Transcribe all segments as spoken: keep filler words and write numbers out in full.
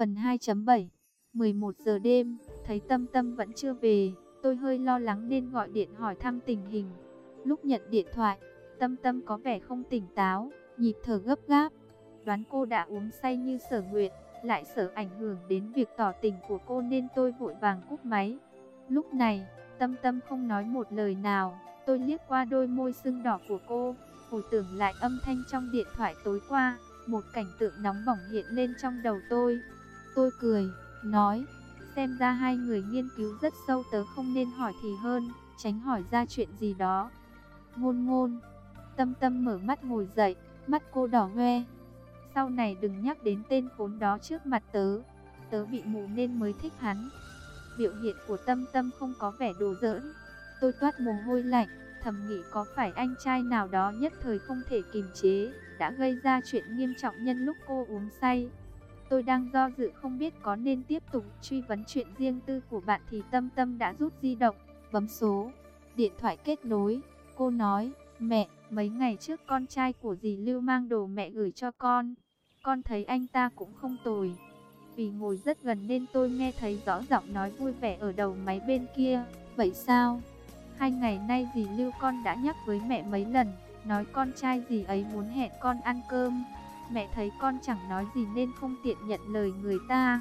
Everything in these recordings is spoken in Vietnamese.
Phần hai chấm bảy. mười một giờ đêm, thấy Tâm Tâm vẫn chưa về, tôi hơi lo lắng nên gọi điện hỏi thăm tình hình. Lúc nhận điện thoại, Tâm Tâm có vẻ không tỉnh táo, nhịp thở gấp gáp. Đoán cô đã uống say như Sở Nguyệt, lại sợ ảnh hưởng đến việc tỏ tình của cô nên tôi vội vàng cúp máy. Lúc này, Tâm Tâm không nói một lời nào, tôi liếc qua đôi môi sưng đỏ của cô, hồi tưởng lại âm thanh trong điện thoại tối qua, một cảnh tượng nóng bỏng hiện lên trong đầu tôi. Tôi cười, nói, xem ra hai người nghiên cứu rất sâu, tớ không nên hỏi thì hơn, tránh hỏi ra chuyện gì đó. Ngôn ngôn. Tâm Tâm mở mắt ngồi dậy, mắt cô đỏ hoe. Sau này đừng nhắc đến tên khốn đó trước mặt tớ, tớ bị mù nên mới thích hắn. Biểu hiện của Tâm Tâm không có vẻ đùa giỡn. Tôi toát mồ hôi lạnh, thầm nghĩ có phải anh trai nào đó nhất thời không thể kiềm chế, đã gây ra chuyện nghiêm trọng nhân lúc cô uống say. Tôi đang do dự không biết có nên tiếp tục truy vấn chuyện riêng tư của bạn thì Tâm Tâm đã rút di động, bấm số. Điện thoại kết nối, cô nói, mẹ, mấy ngày trước con trai của dì Lưu mang đồ mẹ gửi cho con. Con thấy anh ta cũng không tồi. Vì ngồi rất gần nên tôi nghe thấy rõ giọng nói vui vẻ ở đầu máy bên kia. Vậy sao? Hai ngày nay dì Lưu con đã nhắc với mẹ mấy lần, nói con trai dì ấy muốn hẹn con ăn cơm. Mẹ thấy con chẳng nói gì nên không tiện nhận lời người ta.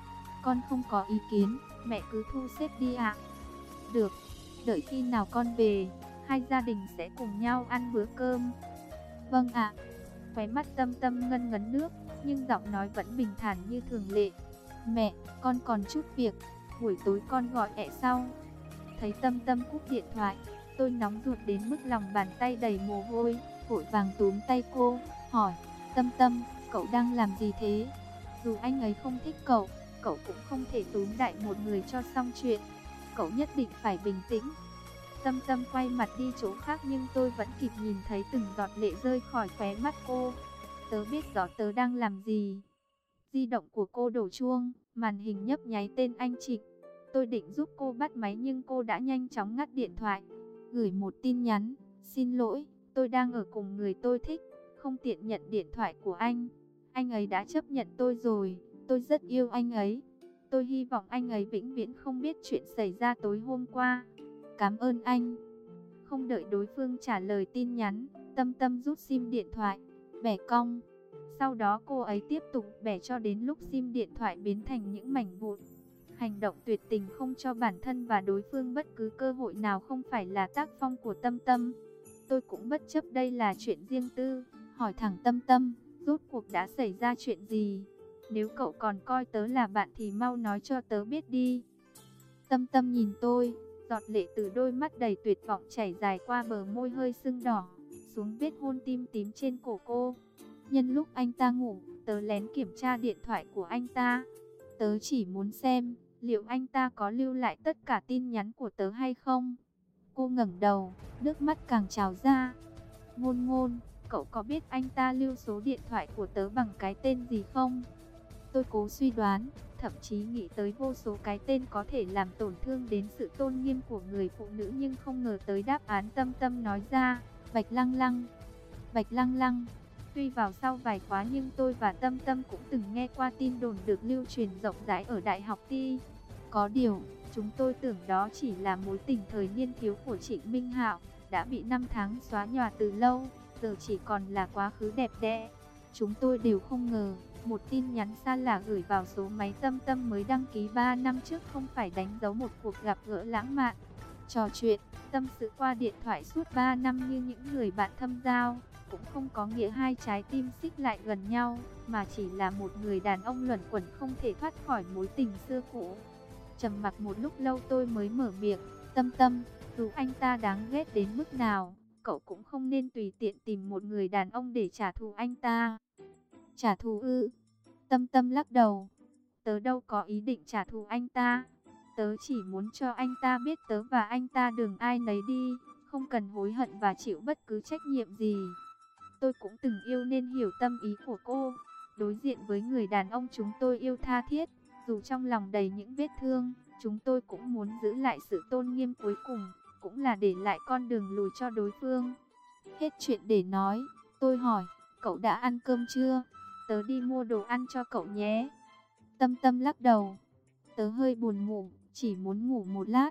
Con không có ý kiến, mẹ cứ thu xếp đi ạ. Được, đợi khi nào con về, hai gia đình sẽ cùng nhau ăn bữa cơm. Vâng ạ. Khóe mắt Tâm Tâm ngân ngấn nước, nhưng giọng nói vẫn bình thản như thường lệ. Mẹ, con còn chút việc, buổi tối con gọi ẹ sau. Thấy Tâm Tâm cúp điện thoại, tôi nóng ruột đến mức lòng bàn tay đầy mồ hôi, vội vàng túm tay cô, hỏi, Tâm Tâm, cậu đang làm gì thế? Dù anh ấy không thích cậu, cậu cũng không thể túm đại một người cho xong chuyện. Cậu nhất định phải bình tĩnh. Tâm Tâm quay mặt đi chỗ khác nhưng tôi vẫn kịp nhìn thấy từng giọt lệ rơi khỏi khóe mắt cô. Tớ biết rõ tớ đang làm gì. Di động của cô đổ chuông, màn hình nhấp nháy tên anh Trịnh. Tôi định giúp cô bắt máy nhưng cô đã nhanh chóng ngắt điện thoại. Gửi một tin nhắn, xin lỗi, tôi đang ở cùng người tôi thích, không tiện nhận điện thoại của anh. Anh ấy đã chấp nhận tôi rồi, tôi rất yêu anh ấy. Tôi hy vọng anh ấy vĩnh viễn không biết chuyện xảy ra tối hôm qua. Cảm ơn anh. Không đợi đối phương trả lời tin nhắn, Tâm Tâm rút sim điện thoại, bẻ cong. Sau đó cô ấy tiếp tục bẻ cho đến lúc sim điện thoại biến thành những mảnh vụn. Hành động tuyệt tình không cho bản thân và đối phương bất cứ cơ hội nào không phải là tác phong của Tâm Tâm. Tôi cũng bất chấp đây là chuyện riêng tư, hỏi thẳng Tâm Tâm, rốt cuộc đã xảy ra chuyện gì? Nếu cậu còn coi tớ là bạn thì mau nói cho tớ biết đi. Tâm Tâm nhìn tôi, giọt lệ từ đôi mắt đầy tuyệt vọng chảy dài qua bờ môi hơi sưng đỏ, xuống vết hôn tim tím trên cổ cô. Nhân lúc anh ta ngủ, tớ lén kiểm tra điện thoại của anh ta. Tớ chỉ muốn xem, liệu anh ta có lưu lại tất cả tin nhắn của tớ hay không? Cô ngẩng đầu, nước mắt càng trào ra. Ngôn ngôn, cậu có biết anh ta lưu số điện thoại của tớ bằng cái tên gì không? Tôi cố suy đoán, thậm chí nghĩ tới vô số cái tên có thể làm tổn thương đến sự tôn nghiêm của người phụ nữ, nhưng không ngờ tới đáp án Tâm Tâm nói ra, Bạch Lăng Lăng. Bạch Lăng Lăng. Tuy vào sau vài khóa nhưng tôi và Tâm Tâm cũng từng nghe qua tin đồn được lưu truyền rộng rãi ở Đại học Ti. Có điều, chúng tôi tưởng đó chỉ là mối tình thời niên thiếu của Trịnh Minh Hạo, đã bị năm tháng xóa nhòa từ lâu, giờ chỉ còn là quá khứ đẹp đẽ. Chúng tôi đều không ngờ, một tin nhắn xa lạ gửi vào số máy Tâm Tâm mới đăng ký ba năm trước không phải đánh dấu một cuộc gặp gỡ lãng mạn, trò chuyện, tâm sự qua điện thoại suốt ba năm như những người bạn thâm giao. Cũng không có nghĩa hai trái tim xích lại gần nhau, mà chỉ là một người đàn ông luẩn quẩn không thể thoát khỏi mối tình xưa cũ. Trầm mặc một lúc lâu tôi mới mở miệng, Tâm Tâm, dù anh ta đáng ghét đến mức nào, cậu cũng không nên tùy tiện tìm một người đàn ông để trả thù anh ta. Trả thù ư? Tâm Tâm lắc đầu. Tớ đâu có ý định trả thù anh ta. Tớ chỉ muốn cho anh ta biết tớ và anh ta đường ai nấy đi, không cần hối hận và chịu bất cứ trách nhiệm gì. Tôi cũng từng yêu nên hiểu tâm ý của cô. Đối diện với người đàn ông chúng tôi yêu tha thiết, dù trong lòng đầy những vết thương, chúng tôi cũng muốn giữ lại sự tôn nghiêm cuối cùng, cũng là để lại con đường lùi cho đối phương. Hết chuyện để nói, tôi hỏi, cậu đã ăn cơm chưa? Tớ đi mua đồ ăn cho cậu nhé. Tâm Tâm lắc đầu. Tớ hơi buồn ngủ, chỉ muốn ngủ một lát.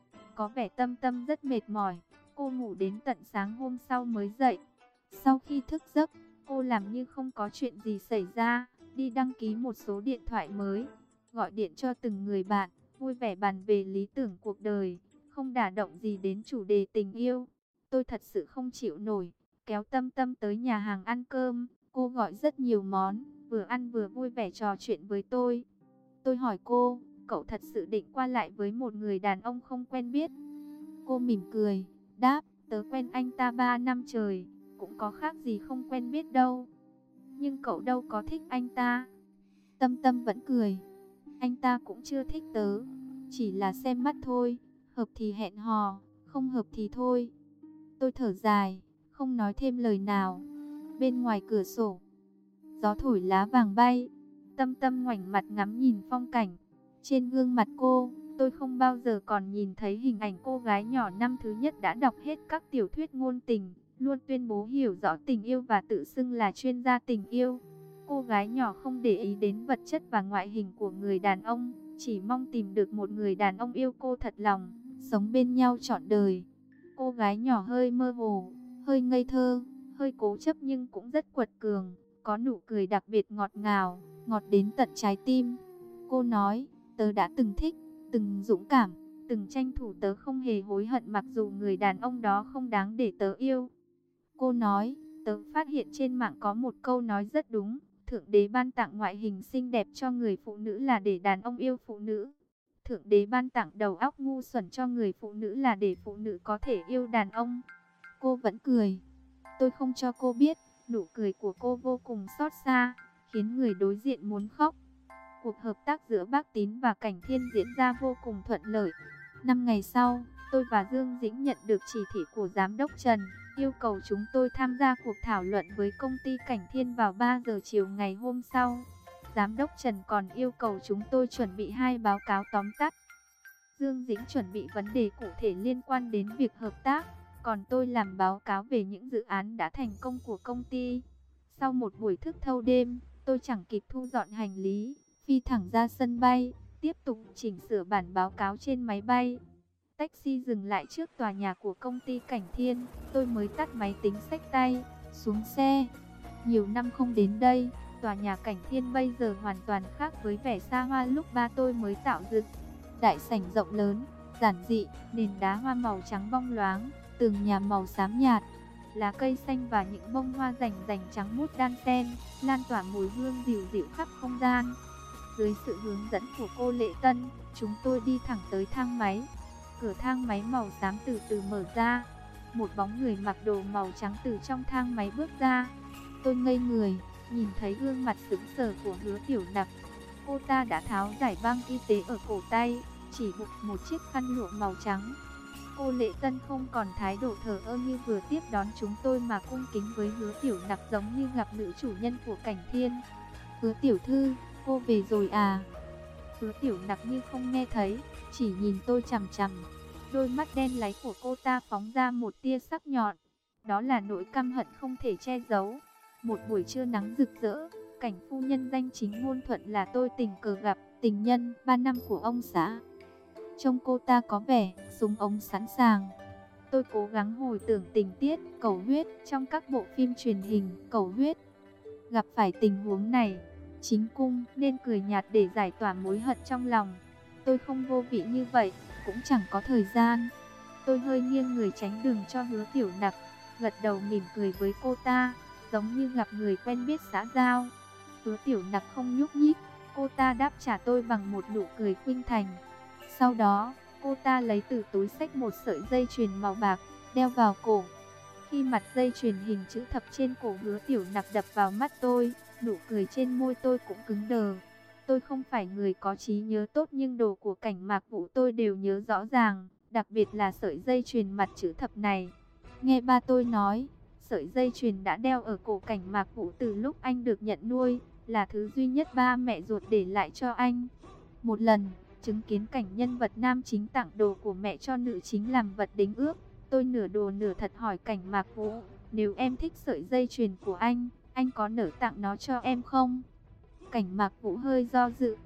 Có vẻ Tâm Tâm rất mệt mỏi. Cô ngủ đến tận sáng hôm sau mới dậy. Sau khi thức giấc, cô làm như không có chuyện gì xảy ra, đi đăng ký một số điện thoại mới, gọi điện cho từng người bạn, vui vẻ bàn về lý tưởng cuộc đời, không đả động gì đến chủ đề tình yêu. Tôi thật sự không chịu nổi, kéo Tâm Tâm tới nhà hàng ăn cơm. Cô gọi rất nhiều món, vừa ăn vừa vui vẻ trò chuyện với tôi. Tôi hỏi cô, cậu thật sự định qua lại với một người đàn ông không quen biết? Cô mỉm cười, đáp, tớ quen anh ta ba năm trời, cũng có khác gì không quen biết đâu. Nhưng cậu đâu có thích anh ta. Tâm Tâm vẫn cười, anh ta cũng chưa thích tớ, chỉ là xem mắt thôi, hợp thì hẹn hò, không hợp thì thôi. Tôi thở dài, không nói thêm lời nào. Bên ngoài cửa sổ, gió thổi lá vàng bay. Tâm Tâm ngoảnh mặt ngắm nhìn phong cảnh. Trên gương mặt cô, tôi không bao giờ còn nhìn thấy hình ảnh cô gái nhỏ năm thứ nhất đã đọc hết các tiểu thuyết ngôn tình, luôn tuyên bố hiểu rõ tình yêu và tự xưng là chuyên gia tình yêu. Cô gái nhỏ không để ý đến vật chất và ngoại hình của người đàn ông, chỉ mong tìm được một người đàn ông yêu cô thật lòng, sống bên nhau trọn đời. Cô gái nhỏ hơi mơ hồ, hơi ngây thơ, hơi cố chấp nhưng cũng rất quật cường, có nụ cười đặc biệt ngọt ngào, ngọt đến tận trái tim. Cô nói, tớ đã từng thích, từng dũng cảm, từng tranh thủ, tớ không hề hối hận mặc dù người đàn ông đó không đáng để tớ yêu. Cô nói, tớ phát hiện trên mạng có một câu nói rất đúng, Thượng Đế ban tặng ngoại hình xinh đẹp cho người phụ nữ là để đàn ông yêu phụ nữ. Thượng Đế ban tặng đầu óc ngu xuẩn cho người phụ nữ là để phụ nữ có thể yêu đàn ông. Cô vẫn cười. Tôi không cho cô biết, nụ cười của cô vô cùng xót xa, khiến người đối diện muốn khóc. Cuộc hợp tác giữa Bác Tín và Cảnh Thiên diễn ra vô cùng thuận lợi. Năm ngày sau, tôi và Dương Dĩnh nhận được chỉ thị của Giám đốc Trần, yêu cầu chúng tôi tham gia cuộc thảo luận với công ty Cảnh Thiên vào ba giờ chiều ngày hôm sau. Giám đốc Trần còn yêu cầu chúng tôi chuẩn bị hai báo cáo tóm tắt. Dương Dĩnh chuẩn bị vấn đề cụ thể liên quan đến việc hợp tác, còn tôi làm báo cáo về những dự án đã thành công của công ty. Sau một buổi thức thâu đêm, tôi chẳng kịp thu dọn hành lý, phi thẳng ra sân bay, tiếp tục chỉnh sửa bản báo cáo trên máy bay. Taxi dừng lại trước tòa nhà của công ty Cảnh Thiên, tôi mới tắt máy tính xách tay, xuống xe. Nhiều năm không đến đây, tòa nhà Cảnh Thiên bây giờ hoàn toàn khác với vẻ xa hoa lúc ba tôi mới tạo dựng. Đại sảnh rộng lớn, giản dị, nền đá hoa màu trắng bong loáng, tường nhà màu xám nhạt, lá cây xanh và những bông hoa rành rành trắng muốt đan xen, lan tỏa mùi hương dịu dịu khắp không gian. Dưới sự hướng dẫn của cô Lệ Tân, chúng tôi đi thẳng tới thang máy. Cửa thang máy màu xám từ từ mở ra. Một bóng người mặc đồ màu trắng từ trong thang máy bước ra. Tôi ngây người, nhìn thấy gương mặt sững sờ của Hứa Tiểu Nặc. Cô ta đã tháo giải băng y tế ở cổ tay, chỉ buộc một chiếc khăn lụa màu trắng. Cô Lệ Tân không còn thái độ thờ ơ như vừa tiếp đón chúng tôi mà cung kính với Hứa Tiểu Nặc giống như gặp nữ chủ nhân của Cảnh Thiên. Hứa tiểu thư, cô về rồi à? Hứa Tiểu Nặc như không nghe thấy, chỉ nhìn tôi chằm chằm. Đôi mắt đen láy của cô ta phóng ra một tia sắc nhọn. Đó là nỗi căm hận không thể che giấu. Một buổi trưa nắng rực rỡ, Cảnh phu nhân danh chính ngôn thuận là tôi tình cờ gặp, tình nhân ba năm của ông xã. Trông cô ta có vẻ súng ống sẵn sàng. Tôi cố gắng hồi tưởng tình tiết cầu huyết trong các bộ phim truyền hình cầu huyết. Gặp phải tình huống này, chính cung nên cười nhạt để giải tỏa mối hận trong lòng. Tôi không vô vị như vậy, cũng chẳng có thời gian. Tôi hơi nghiêng người tránh đường cho Hứa Tiểu Nặc, gật đầu mỉm cười với cô ta, giống như gặp người quen biết xã giao. Hứa Tiểu Nặc không nhúc nhích, cô ta đáp trả tôi bằng một nụ cười khuynh thành. Sau đó, cô ta lấy từ túi xách một sợi dây chuyền màu bạc, đeo vào cổ. Khi mặt dây chuyền hình chữ thập trên cổ Hứa Tiểu Nặc đập vào mắt tôi, nụ cười trên môi tôi cũng cứng đờ. Tôi không phải người có trí nhớ tốt nhưng đồ của Cảnh Mạc Vũ tôi đều nhớ rõ ràng, đặc biệt là sợi dây chuyền mặt chữ thập này. Nghe ba tôi nói, sợi dây chuyền đã đeo ở cổ Cảnh Mạc Vũ từ lúc anh được nhận nuôi, là thứ duy nhất ba mẹ ruột để lại cho anh. Một lần, chứng kiến cảnh nhân vật nam chính tặng đồ của mẹ cho nữ chính làm vật đính ước, tôi nửa đùa nửa thật hỏi Cảnh Mạc Vũ, nếu em thích sợi dây chuyền của anh, anh có nỡ tặng nó cho em không? Cảnh Mạc Vũ hơi do dự,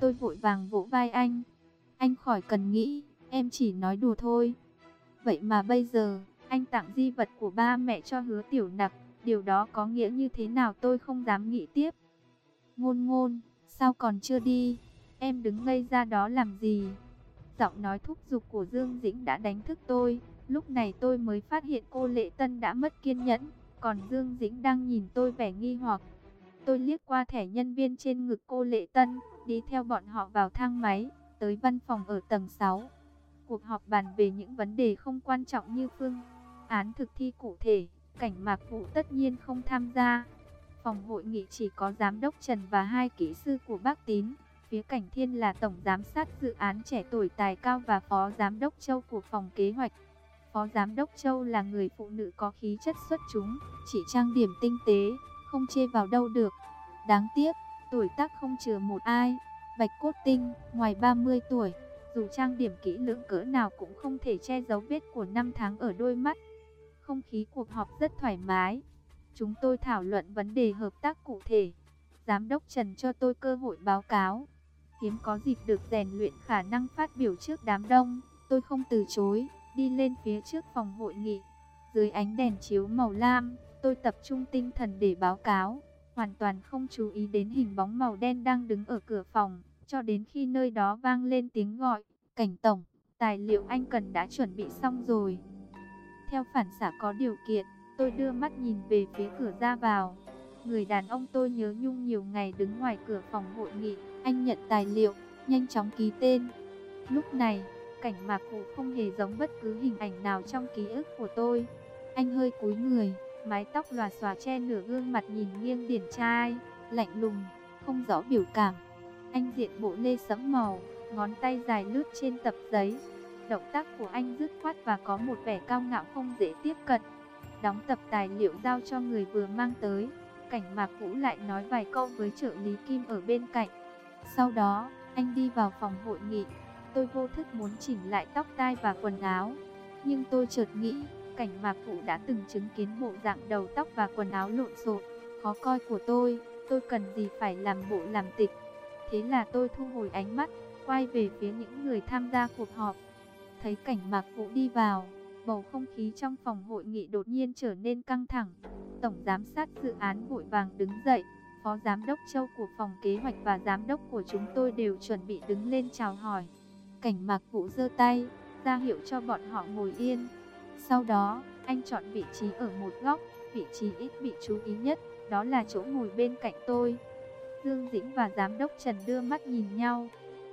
Tôi vội vàng vỗ vai anh. Anh khỏi cần nghĩ, em chỉ nói đùa thôi. Vậy mà bây giờ, anh tặng di vật của ba mẹ cho Hứa Tiểu Nặc. Điều đó có nghĩa như thế nào tôi không dám nghĩ tiếp. Ngôn ngôn, sao còn chưa đi? Em đứng ngây ra đó làm gì? Giọng nói thúc giục của Dương Dĩnh đã đánh thức tôi. Lúc này tôi mới phát hiện cô Lệ Tân đã mất kiên nhẫn, còn Dương Dĩnh đang nhìn tôi vẻ nghi hoặc. Tôi liếc qua thẻ nhân viên trên ngực cô Lệ Tân, đi theo bọn họ vào thang máy, tới văn phòng ở tầng sáu. Cuộc họp bàn về những vấn đề không quan trọng như phương án thực thi cụ thể, Cảnh Mạc Vũ tất nhiên không tham gia. Phòng hội nghị chỉ có giám đốc Trần và hai kỹ sư của Bác Tín. Phía Cảnh Thiên là tổng giám sát dự án trẻ tuổi tài cao và phó giám đốc Châu của phòng kế hoạch. Phó giám đốc Châu là người phụ nữ có khí chất xuất chúng, chỉ trang điểm tinh tế, không chê vào đâu được. Đáng tiếc, tuổi tác không chừa một ai. Bạch Cốt Tinh, ngoài ba mươi tuổi, dù trang điểm kỹ lưỡng cỡ nào cũng không thể che giấu vết của năm tháng ở đôi mắt. Không khí cuộc họp rất thoải mái. Chúng tôi thảo luận vấn đề hợp tác cụ thể. Giám đốc Trần cho tôi cơ hội báo cáo. Hiếm có dịp được rèn luyện khả năng phát biểu trước đám đông, tôi không từ chối, đi lên phía trước phòng hội nghị. Dưới ánh đèn chiếu màu lam, tôi tập trung tinh thần để báo cáo, hoàn toàn không chú ý đến hình bóng màu đen đang đứng ở cửa phòng, cho đến khi nơi đó vang lên tiếng gọi, Cảnh tổng, tài liệu anh cần đã chuẩn bị xong rồi. Theo phản xạ có điều kiện, tôi đưa mắt nhìn về phía cửa ra vào. Người đàn ông tôi nhớ nhung nhiều ngày đứng ngoài cửa phòng hội nghị. Anh nhận tài liệu, nhanh chóng ký tên. Lúc này, Cảnh Mạc Vũ không hề giống bất cứ hình ảnh nào trong ký ức của tôi. Anh hơi cúi người, mái tóc lòa xòa che nửa gương mặt nhìn nghiêng điển trai, lạnh lùng, không rõ biểu cảm. Anh diện bộ lê sẫm màu, ngón tay dài lướt trên tập giấy. Động tác của anh dứt khoát và có một vẻ cao ngạo không dễ tiếp cận. Đóng tập tài liệu giao cho người vừa mang tới. Cảnh Mạc Vũ lại nói vài câu với trợ lý Kim ở bên cạnh. Sau đó, anh đi vào phòng hội nghị. Tôi vô thức muốn chỉnh lại tóc tai và quần áo. Nhưng tôi chợt nghĩ, Cảnh Mạc Vũ đã từng chứng kiến bộ dạng đầu tóc và quần áo lộn xộn, khó coi của tôi. Tôi cần gì phải làm bộ làm tịch. Thế là tôi thu hồi ánh mắt, quay về phía những người tham gia cuộc họp. Thấy Cảnh Mạc Vũ đi vào, bầu không khí trong phòng hội nghị đột nhiên trở nên căng thẳng. Tổng giám sát dự án vội vàng đứng dậy, phó giám đốc Châu của phòng kế hoạch và giám đốc của chúng tôi đều chuẩn bị đứng lên chào hỏi. Cảnh Mạc Vũ giơ tay, ra hiệu cho bọn họ ngồi yên. Sau đó, anh chọn vị trí ở một góc, vị trí ít bị chú ý nhất, đó là chỗ ngồi bên cạnh tôi. Dương Dĩnh và giám đốc Trần đưa mắt nhìn nhau.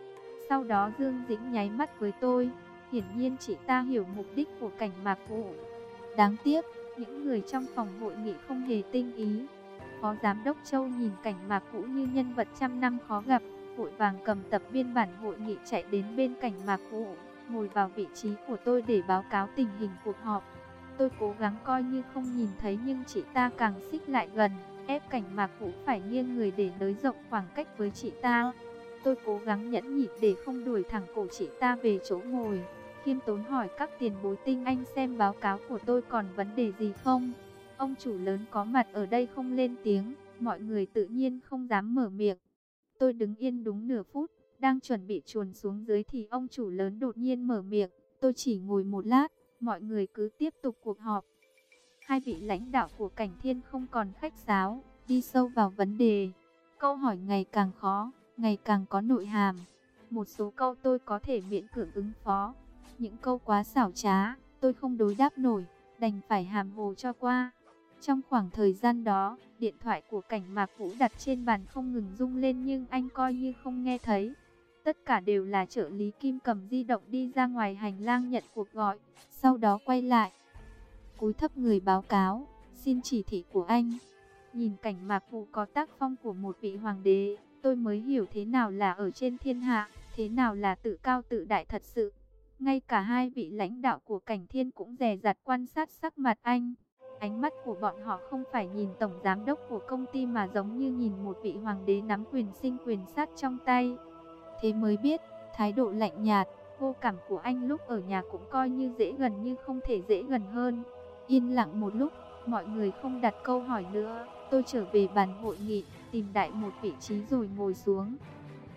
Sau đó Dương Dĩnh nháy mắt với tôi. Hiển nhiên chị ta hiểu mục đích của Cảnh Mạc Vũ. Đáng tiếc, những người trong phòng hội nghị không hề tinh ý. Phó giám đốc Châu nhìn Cảnh Mạc Vũ như nhân vật trăm năm khó gặp, vội vàng cầm tập biên bản hội nghị chạy đến bên Cảnh Mạc Vũ, ngồi vào vị trí của tôi để báo cáo tình hình cuộc họp. Tôi cố gắng coi như không nhìn thấy nhưng chị ta càng xích lại gần, ép Cảnh Mạc Vũ phải nghiêng người để nới rộng khoảng cách với chị ta. Tôi cố gắng nhẫn nhịn để không đuổi thẳng cổ chị ta về chỗ ngồi. Khiêm tốn hỏi các tiền bối tinh anh xem báo cáo của tôi còn vấn đề gì không. Ông chủ lớn có mặt ở đây không lên tiếng, mọi người tự nhiên không dám mở miệng. Tôi đứng yên đúng nửa phút, đang chuẩn bị chuồn xuống dưới thì ông chủ lớn đột nhiên mở miệng. Tôi chỉ ngồi một lát, mọi người cứ tiếp tục cuộc họp. Hai vị lãnh đạo của Cảnh Thiên không còn khách sáo, đi sâu vào vấn đề. Câu hỏi ngày càng khó, ngày càng có nội hàm. Một số câu tôi có thể miễn cưỡng ứng phó. Những câu quá xảo trá, tôi không đối đáp nổi, đành phải hàm hồ cho qua. Trong khoảng thời gian đó, điện thoại của Cảnh Mạc Vũ đặt trên bàn không ngừng rung lên nhưng anh coi như không nghe thấy. Tất cả đều là trợ lý Kim cầm di động đi ra ngoài hành lang nhận cuộc gọi, sau đó quay lại. Cúi thấp người báo cáo, xin chỉ thị của anh. Nhìn Cảnh Mạc Vũ có tác phong của một vị hoàng đế, tôi mới hiểu thế nào là ở trên thiên hạ, thế nào là tự cao tự đại thật sự. Ngay cả hai vị lãnh đạo của Cảnh Thiên cũng dè dặt quan sát sắc mặt anh. Ánh mắt của bọn họ không phải nhìn tổng giám đốc của công ty mà giống như nhìn một vị hoàng đế nắm quyền sinh quyền sát trong tay. Thế mới biết, thái độ lạnh nhạt, vô cảm của anh lúc ở nhà cũng coi như dễ gần như không thể dễ gần hơn. Yên lặng một lúc, mọi người không đặt câu hỏi nữa. Tôi trở về bàn hội nghị, tìm đại một vị trí rồi ngồi xuống.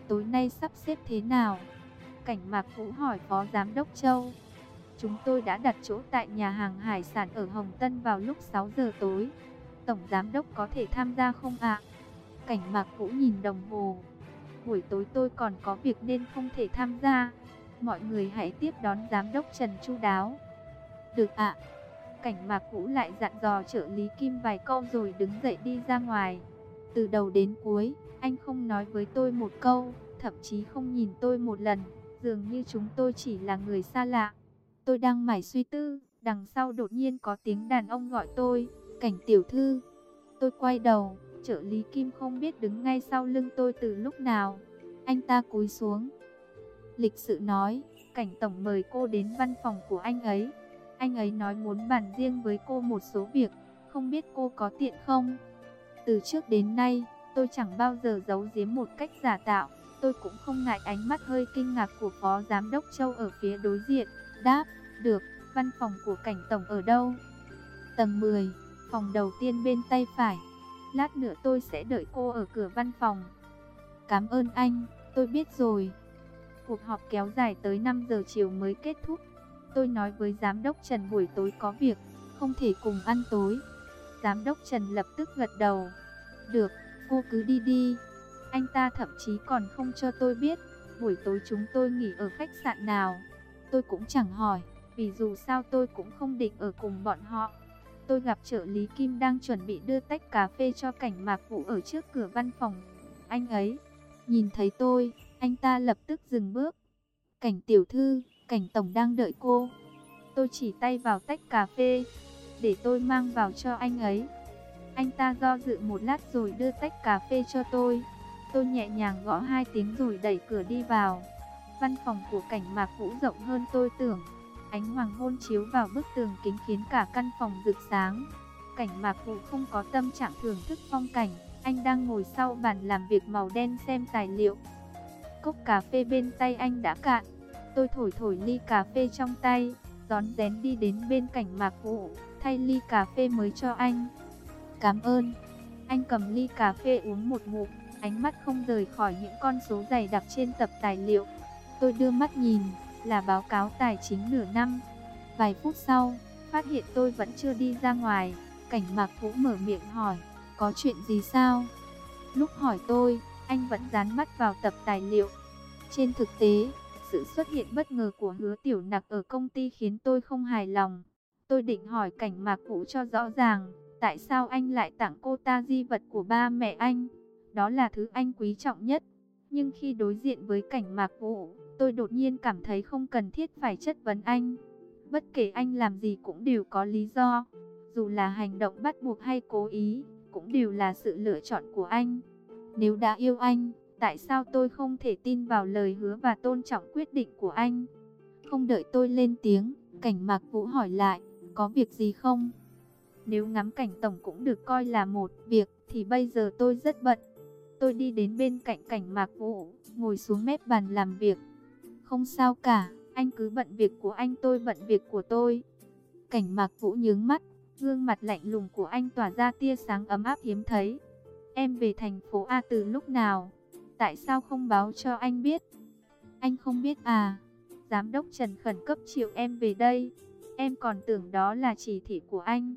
tối nay sắp xếp thế nào? Cảnh Mạc Vũ hỏi Phó Giám đốc Châu. Chúng tôi đã đặt chỗ tại nhà hàng hải sản ở Hồng Tân vào lúc sáu giờ tối. Tổng Giám đốc có thể tham gia không ạ? Cảnh Mạc Vũ nhìn đồng hồ. Buổi tối tôi còn có việc nên không thể tham gia. Mọi người hãy tiếp đón Giám đốc Trần chu đáo. Được ạ. Cảnh Mạc Vũ lại dặn dò trợ lý Kim vài câu rồi đứng dậy đi ra ngoài. Từ đầu đến cuối, anh không nói với tôi một câu, thậm chí không nhìn tôi một lần, dường như chúng tôi chỉ là người xa lạ. Tôi đang mải suy tư, đằng sau đột nhiên có tiếng đàn ông gọi tôi, Cảnh tiểu thư. Tôi quay đầu, trợ lý Kim không biết đứng ngay sau lưng tôi từ lúc nào. Anh ta cúi xuống. Lịch sự nói, Cảnh tổng mời cô đến văn phòng của anh ấy. Anh ấy nói muốn bàn riêng với cô một số việc, không biết cô có tiện không? Từ trước đến nay, tôi chẳng bao giờ giấu giếm một cách giả tạo. Tôi cũng không ngại ánh mắt hơi kinh ngạc của Phó Giám đốc Châu ở phía đối diện. Đáp, được, văn phòng của Cảnh tổng ở đâu? Tầng mười, phòng đầu tiên bên tay phải. Lát nữa tôi sẽ đợi cô ở cửa văn phòng. Cảm ơn anh, tôi biết rồi. Cuộc họp kéo dài tới năm giờ chiều mới kết thúc. Tôi nói với Giám đốc Trần buổi tối có việc, không thể cùng ăn tối. Giám đốc Trần lập tức gật đầu. Được, cô cứ đi đi. Anh ta thậm chí còn không cho tôi biết buổi tối chúng tôi nghỉ ở khách sạn nào. Tôi cũng chẳng hỏi, vì dù sao tôi cũng không định ở cùng bọn họ. Tôi gặp trợ lý Kim đang chuẩn bị đưa tách cà phê cho Cảnh Mạc Vũ ở trước cửa văn phòng anh ấy. Nhìn thấy tôi, anh ta lập tức dừng bước. Cảnh tiểu thư, Cảnh tổng đang đợi cô. Tôi chỉ tay vào tách cà phê, để tôi mang vào cho anh ấy. Anh ta do dự một lát rồi đưa tách cà phê cho tôi. Tôi nhẹ nhàng gõ hai tiếng rồi đẩy cửa đi vào. Văn phòng của Cảnh Mạc Vũ rộng hơn tôi tưởng. Ánh hoàng hôn chiếu vào bức tường kính khiến cả căn phòng rực sáng. Cảnh Mạc Vũ không có tâm trạng thưởng thức phong cảnh. Anh đang ngồi sau bàn làm việc màu đen xem tài liệu. Cốc cà phê bên tay anh đã cạn. Tôi thổi thổi ly cà phê trong tay, rón rén đi đến bên Cảnh Mạc Vũ, thay ly cà phê mới cho anh. Cảm ơn. Anh cầm ly cà phê uống một ngụm, ánh mắt không rời khỏi những con số dày đặc trên tập tài liệu. Tôi đưa mắt nhìn, là báo cáo tài chính nửa năm. Vài phút sau, phát hiện tôi vẫn chưa đi ra ngoài. Cảnh Mạc Vũ mở miệng hỏi, có chuyện gì sao? Lúc hỏi tôi, anh vẫn dán mắt vào tập tài liệu. Trên thực tế, sự xuất hiện bất ngờ của Hứa Tiểu Nặc ở công ty khiến tôi không hài lòng. Tôi định hỏi Cảnh Mạc Vũ cho rõ ràng, tại sao anh lại tặng cô ta di vật của ba mẹ anh? Đó là thứ anh quý trọng nhất. Nhưng khi đối diện với Cảnh Mạc Vũ, tôi đột nhiên cảm thấy không cần thiết phải chất vấn anh. Bất kể anh làm gì cũng đều có lý do. Dù là hành động bắt buộc hay cố ý, cũng đều là sự lựa chọn của anh. Nếu đã yêu anh, tại sao tôi không thể tin vào lời hứa và tôn trọng quyết định của anh? Không đợi tôi lên tiếng, Cảnh Mạc Vũ hỏi lại, có việc gì không? Nếu ngắm cảnh tổng cũng được coi là một việc, thì bây giờ tôi rất bận. Tôi đi đến bên cạnh Cảnh Mạc Vũ, ngồi xuống mép bàn làm việc. Không sao cả, anh cứ bận việc của anh, tôi bận việc của tôi. Cảnh Mạc Vũ nhướng mắt, gương mặt lạnh lùng của anh tỏa ra tia sáng ấm áp hiếm thấy. Em về thành phố A từ lúc nào? Tại sao không báo cho anh biết? Anh không biết à? Giám đốc Trần khẩn cấp triệu em về đây. Em còn tưởng đó là chỉ thị của anh.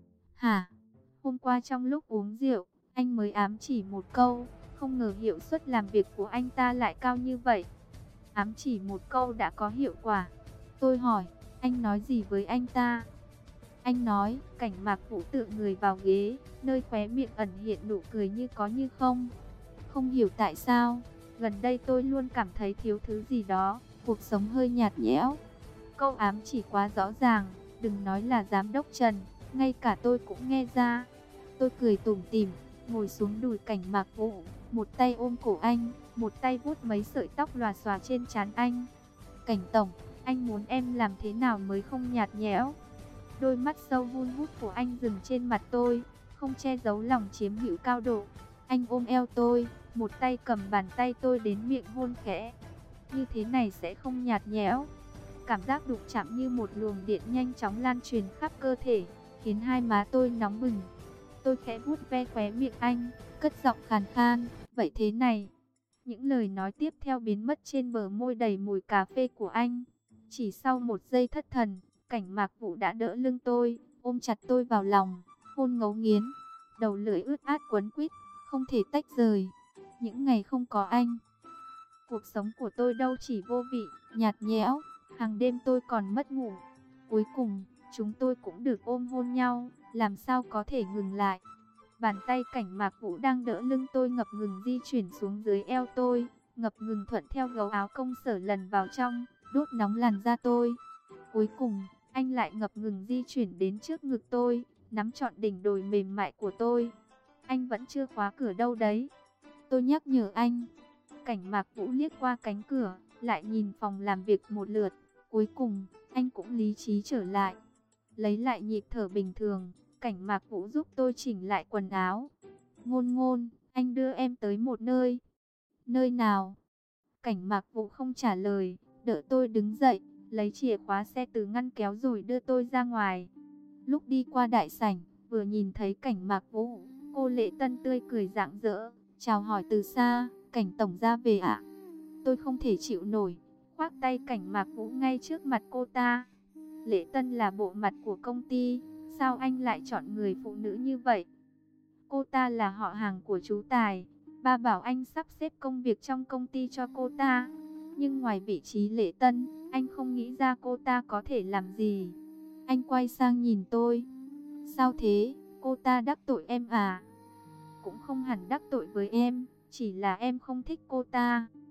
Hả? Hôm qua trong lúc uống rượu, anh mới ám chỉ một câu. Không ngờ hiệu suất làm việc của anh ta lại cao như vậy. Ám chỉ một câu đã có hiệu quả. Tôi hỏi, anh nói gì với anh ta? Anh nói, Cảnh Mạc Vũ tựa người vào ghế, nơi khóe miệng ẩn hiện nụ cười như có như không. Không hiểu tại sao, gần đây tôi luôn cảm thấy thiếu thứ gì đó, cuộc sống hơi nhạt nhẽo. Câu ám chỉ quá rõ ràng, đừng nói là giám đốc Trần, ngay cả tôi cũng nghe ra. Tôi cười tủm tỉm, ngồi xuống đùi Cảnh Mạc Vũ, một tay ôm cổ anh, một tay vuốt mấy sợi tóc lòa xòa trên trán anh. Cảnh tổng, anh muốn em làm thế nào mới không nhạt nhẽo? Đôi mắt sâu hun hút của anh dừng trên mặt tôi, không che giấu lòng chiếm hữu cao độ. Anh ôm eo tôi, một tay cầm bàn tay tôi đến miệng hôn khẽ. Như thế này sẽ không nhạt nhẽo. Cảm giác đụng chạm như một luồng điện nhanh chóng lan truyền khắp cơ thể, khiến hai má tôi nóng bừng. Tôi khẽ vuốt ve khóe miệng anh, cất giọng khàn khan, vậy thế này. Những lời nói tiếp theo biến mất trên bờ môi đầy mùi cà phê của anh. Chỉ sau một giây thất thần, Cảnh Mạc Vũ đã đỡ lưng tôi, ôm chặt tôi vào lòng, hôn ngấu nghiến. Đầu lưỡi ướt át quấn quýt, không thể tách rời. Những ngày không có anh, cuộc sống của tôi đâu chỉ vô vị, nhạt nhẽo. Hàng đêm tôi còn mất ngủ. Cuối cùng, chúng tôi cũng được ôm hôn nhau, làm sao có thể ngừng lại. Bàn tay Cảnh Mạc Vũ đang đỡ lưng tôi ngập ngừng di chuyển xuống dưới eo tôi, ngập ngừng thuận theo gấu áo công sở lần vào trong, đốt nóng làn da tôi. Cuối cùng, anh lại ngập ngừng di chuyển đến trước ngực tôi, nắm trọn đỉnh đồi mềm mại của tôi. Anh vẫn chưa khóa cửa đâu đấy. Tôi nhắc nhở anh. Cảnh Mạc Vũ liếc qua cánh cửa, lại nhìn phòng làm việc một lượt. Cuối cùng, anh cũng lý trí trở lại, lấy lại nhịp thở bình thường. Cảnh Mạc Vũ giúp tôi chỉnh lại quần áo. Ngôn Ngôn, anh đưa em tới một nơi. Nơi nào? Cảnh Mạc Vũ không trả lời, đợi tôi đứng dậy, lấy chìa khóa xe từ ngăn kéo rồi đưa tôi ra ngoài. Lúc đi qua đại sảnh, vừa nhìn thấy Cảnh Mạc Vũ, cô Lệ Tân tươi cười rạng rỡ, chào hỏi từ xa. Cảnh tổng ra về ạ? Tôi không thể chịu nổi, khoác tay Cảnh Mạc Vũ ngay trước mặt cô ta. Lệ Tân là bộ mặt của công ty, sao anh lại chọn người phụ nữ như vậy? Cô ta là họ hàng của chú Tài, ba bảo anh sắp xếp công việc trong công ty cho cô ta. Nhưng ngoài vị trí Lệ Tân, anh không nghĩ ra cô ta có thể làm gì. Anh quay sang nhìn tôi. Sao thế, cô ta đắc tội em à? Cũng không hẳn đắc tội với em, chỉ là em không thích cô ta.